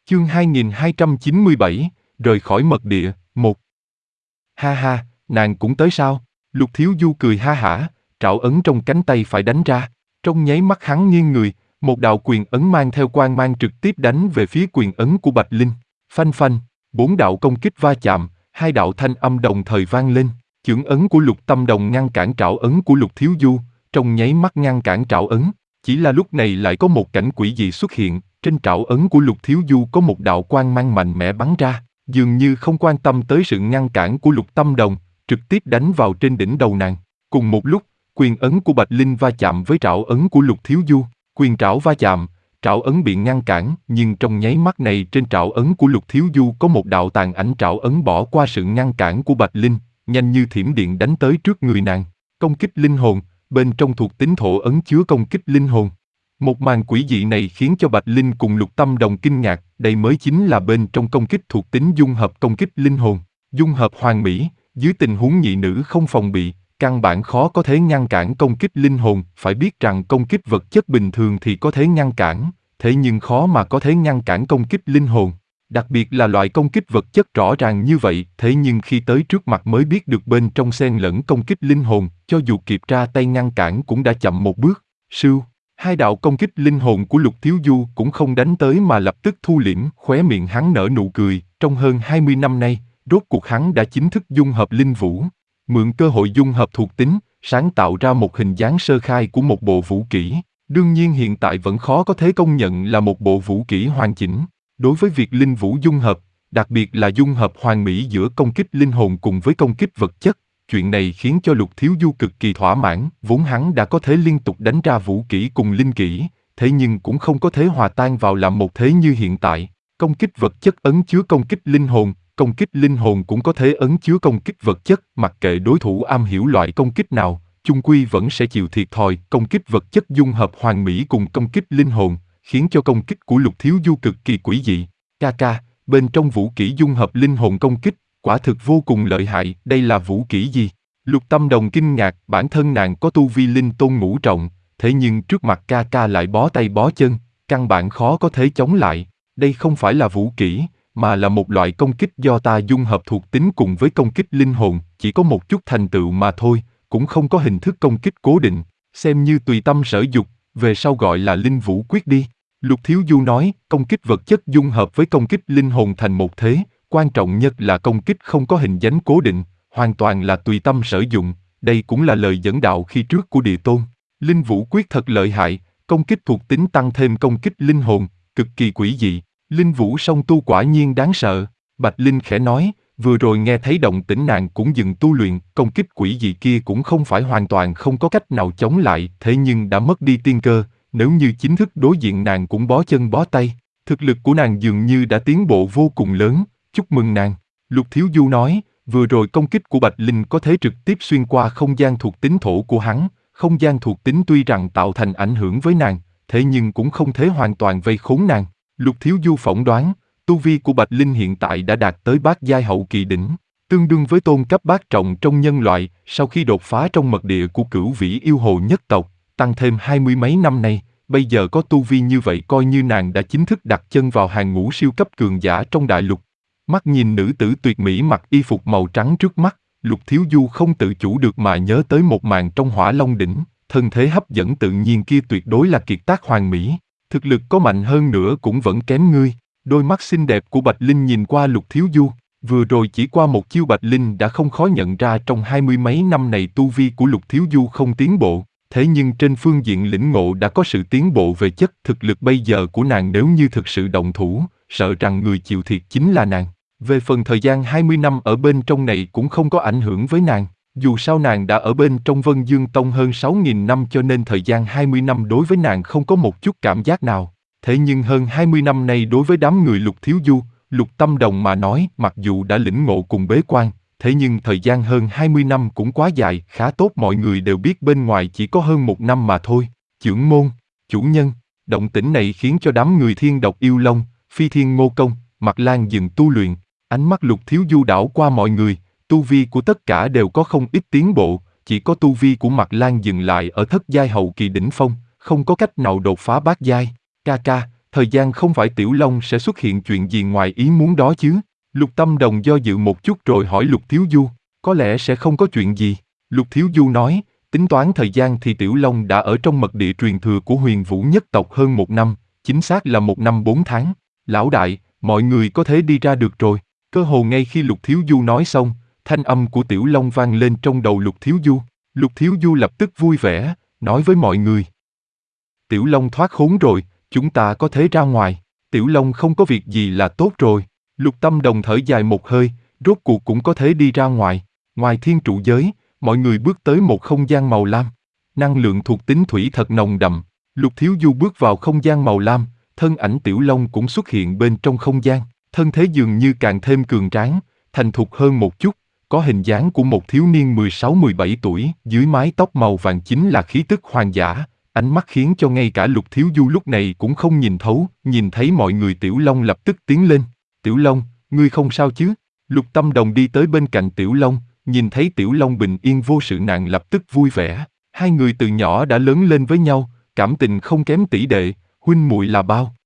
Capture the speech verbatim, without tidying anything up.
Chương hai nghìn hai trăm chín mươi bảy, rời khỏi mật địa, một. Ha ha, nàng cũng tới sao? Lục Thiếu Du cười ha hả, trảo ấn trong cánh tay phải đánh ra. Trong nháy mắt hắn nghiêng người, một đạo quyền ấn mang theo quang mang trực tiếp đánh về phía quyền ấn của Bạch Linh. Phanh phanh, bốn đạo công kích va chạm, hai đạo thanh âm đồng thời vang lên. Chưởng ấn của Lục Tâm Đồng ngăn cản trảo ấn của Lục Thiếu Du, trong nháy mắt ngăn cản trảo ấn. Chỉ là lúc này lại có một cảnh quỷ dị xuất hiện, trên trảo ấn của Lục Thiếu Du có một đạo quang mang mạnh mẽ bắn ra, dường như không quan tâm tới sự ngăn cản của Lục Tâm Đồng, trực tiếp đánh vào trên đỉnh đầu nàng. Cùng một lúc, quyền ấn của Bạch Linh va chạm với trảo ấn của Lục Thiếu Du, quyền trảo va chạm, trảo ấn bị ngăn cản, nhưng trong nháy mắt này trên trảo ấn của Lục Thiếu Du có một đạo tàn ảnh trảo ấn bỏ qua sự ngăn cản của Bạch Linh, nhanh như thiểm điện đánh tới trước người nàng. Công kích linh hồn, bên trong thuộc tính thổ ấn chứa công kích linh hồn. Một màn quỷ dị này khiến cho Bạch Linh cùng Lục Tâm Đồng kinh ngạc, đây mới chính là bên trong công kích thuộc tính dung hợp công kích linh hồn. Dung hợp hoàn mỹ, dưới tình huống nhị nữ không phòng bị, căn bản khó có thể ngăn cản công kích linh hồn, phải biết rằng công kích vật chất bình thường thì có thể ngăn cản, thế nhưng khó mà có thể ngăn cản công kích linh hồn. Đặc biệt là loại công kích vật chất rõ ràng như vậy, thế nhưng khi tới trước mặt mới biết được bên trong xen lẫn công kích linh hồn, cho dù kịp ra tay ngăn cản cũng đã chậm một bước. Sưu, hai đạo công kích linh hồn của Lục Thiếu Du cũng không đánh tới mà lập tức thu liễm, khóe miệng hắn nở nụ cười, trong hơn hai mươi năm nay, rốt cuộc hắn đã chính thức dung hợp linh vũ. Mượn cơ hội dung hợp thuộc tính, sáng tạo ra một hình dáng sơ khai của một bộ vũ kỹ. Đương nhiên hiện tại vẫn khó có thể công nhận là một bộ vũ kỹ hoàn chỉnh. Đối với việc linh vũ dung hợp, đặc biệt là dung hợp hoàn mỹ giữa công kích linh hồn cùng với công kích vật chất, chuyện này khiến cho Lục Thiếu Du cực kỳ thỏa mãn, vốn hắn đã có thể liên tục đánh ra vũ kỹ cùng linh kỹ, thế nhưng cũng không có thể hòa tan vào làm một thế như hiện tại. Công kích vật chất ấn chứa công kích linh hồn, công kích linh hồn cũng có thể ấn chứa công kích vật chất, mặc kệ đối thủ am hiểu loại công kích nào, chung quy vẫn sẽ chịu thiệt thòi. Công kích vật chất dung hợp hoàn mỹ cùng công kích linh hồn, khiến cho công kích của Lục Thiếu Du cực kỳ quỷ dị. Ca ca, bên trong vũ kỹ dung hợp linh hồn công kích, quả thực vô cùng lợi hại, đây là vũ kỹ gì? Lục Tâm Đồng kinh ngạc, bản thân nàng có tu vi linh tôn ngũ trọng, thế nhưng trước mặt ca ca lại bó tay bó chân, căn bản khó có thể chống lại. Đây không phải là vũ kỹ, mà là một loại công kích do ta dung hợp thuộc tính cùng với công kích linh hồn, chỉ có một chút thành tựu mà thôi, cũng không có hình thức công kích cố định, xem như tùy tâm sở dục, về sau gọi là linh vũ quyết đi. Lục Thiếu Du nói, công kích vật chất dung hợp với công kích linh hồn thành một thế, quan trọng nhất là công kích không có hình dáng cố định, hoàn toàn là tùy tâm sở dụng, đây cũng là lời dẫn đạo khi trước của Địa Tôn. Linh vũ quyết thật lợi hại, công kích thuộc tính tăng thêm công kích linh hồn, cực kỳ quỷ dị. Linh vũ song tu quả nhiên đáng sợ. Bạch Linh khẽ nói, vừa rồi nghe thấy động tĩnh nàng cũng dừng tu luyện, công kích quỷ dị kia cũng không phải hoàn toàn không có cách nào chống lại, thế nhưng đã mất đi tiên cơ, nếu như chính thức đối diện nàng cũng bó chân bó tay. Thực lực của nàng dường như đã tiến bộ vô cùng lớn, chúc mừng nàng. Lục Thiếu Du nói, vừa rồi công kích của Bạch Linh có thể trực tiếp xuyên qua không gian thuộc tính thổ của hắn, không gian thuộc tính tuy rằng tạo thành ảnh hưởng với nàng, thế nhưng cũng không thể hoàn toàn vây khốn nàng. Lục Thiếu Du phỏng đoán, tu vi của Bạch Linh hiện tại đã đạt tới bát giai hậu kỳ đỉnh, tương đương với tôn cấp bát trọng trong nhân loại, sau khi đột phá trong mật địa của Cửu Vĩ yêu hồ nhất tộc, tăng thêm hai mươi mấy năm nay, bây giờ có tu vi như vậy coi như nàng đã chính thức đặt chân vào hàng ngũ siêu cấp cường giả trong đại lục. Mắt nhìn nữ tử tuyệt mỹ mặc y phục màu trắng trước mắt, Lục Thiếu Du không tự chủ được mà nhớ tới một màn trong Hỏa Long đỉnh, thân thế hấp dẫn tự nhiên kia tuyệt đối là kiệt tác hoàn mỹ. Thực lực có mạnh hơn nữa cũng vẫn kém ngươi. Đôi mắt xinh đẹp của Bạch Linh nhìn qua Lục Thiếu Du, vừa rồi chỉ qua một chiêu Bạch Linh đã không khó nhận ra trong hai mươi mấy năm này tu vi của Lục Thiếu Du không tiến bộ, thế nhưng trên phương diện lĩnh ngộ đã có sự tiến bộ về chất. Thực lực bây giờ của nàng nếu như thực sự động thủ, sợ rằng người chịu thiệt chính là nàng. Về phần thời gian hai mươi năm ở bên trong này cũng không có ảnh hưởng với nàng, dù sao nàng đã ở bên trong Vân Dương Tông hơn sáu nghìn năm cho nên thời gian hai mươi năm đối với nàng không có một chút cảm giác nào. Thế nhưng hơn hai mươi năm nay đối với đám người Lục Thiếu Du, Lục Tâm Đồng mà nói, mặc dù đã lĩnh ngộ cùng bế quan, thế nhưng thời gian hơn hai mươi năm cũng quá dài, khá tốt mọi người đều biết bên ngoài chỉ có hơn một năm mà thôi. Chưởng môn, chủ nhân, động tĩnh này khiến cho đám người Thiên Độc Yêu Long, Phi Thiên Ngô Công, Mặc Lan dừng tu luyện, ánh mắt Lục Thiếu Du đảo qua mọi người, tu vi của tất cả đều có không ít tiến bộ, chỉ có tu vi của Mặc Lan dừng lại ở thất giai hậu kỳ đỉnh phong, không có cách nào đột phá bát giai. Ca ca, thật thời gian không phải Tiểu Long sẽ xuất hiện chuyện gì ngoài ý muốn đó chứ. Lục Tâm Đồng do dự một chút rồi hỏi Lục Thiếu Du, có lẽ sẽ không có chuyện gì. Lục Thiếu Du nói, tính toán thời gian thì Tiểu Long đã ở trong mật địa truyền thừa của Huyền Vũ nhất tộc hơn một năm, chính xác là một năm bốn tháng. Lão đại, mọi người có thể đi ra được rồi. Cơ hồ ngay khi Lục Thiếu Du nói xong, thanh âm của Tiểu Long vang lên trong đầu Lục Thiếu Du. Lục Thiếu Du lập tức vui vẻ, nói với mọi người. Tiểu Long thoát khốn rồi, chúng ta có thể ra ngoài. Tiểu Long không có việc gì là tốt rồi. Lục Tâm Đồng thở dài một hơi, rốt cuộc cũng có thể đi ra ngoài. Ngoài thiên trụ giới, mọi người bước tới một không gian màu lam. Năng lượng thuộc tính thủy thật nồng đậm. Lục Thiếu Du bước vào không gian màu lam, thân ảnh Tiểu Long cũng xuất hiện bên trong không gian. Thân thế dường như càng thêm cường tráng, thành thục hơn một chút, có hình dáng của một thiếu niên mười sáu mười bảy tuổi, dưới mái tóc màu vàng chính là khí tức hoàng giả, ánh mắt khiến cho ngay cả Lục Thiếu Du lúc này cũng không nhìn thấu, nhìn thấy mọi người Tiểu Long lập tức tiến lên. Tiểu Long, ngươi không sao chứ? Lục Tâm Đồng đi tới bên cạnh Tiểu Long, nhìn thấy Tiểu Long bình yên vô sự nàng lập tức vui vẻ. Hai người từ nhỏ đã lớn lên với nhau, cảm tình không kém tỷ đệ, huynh muội là bao.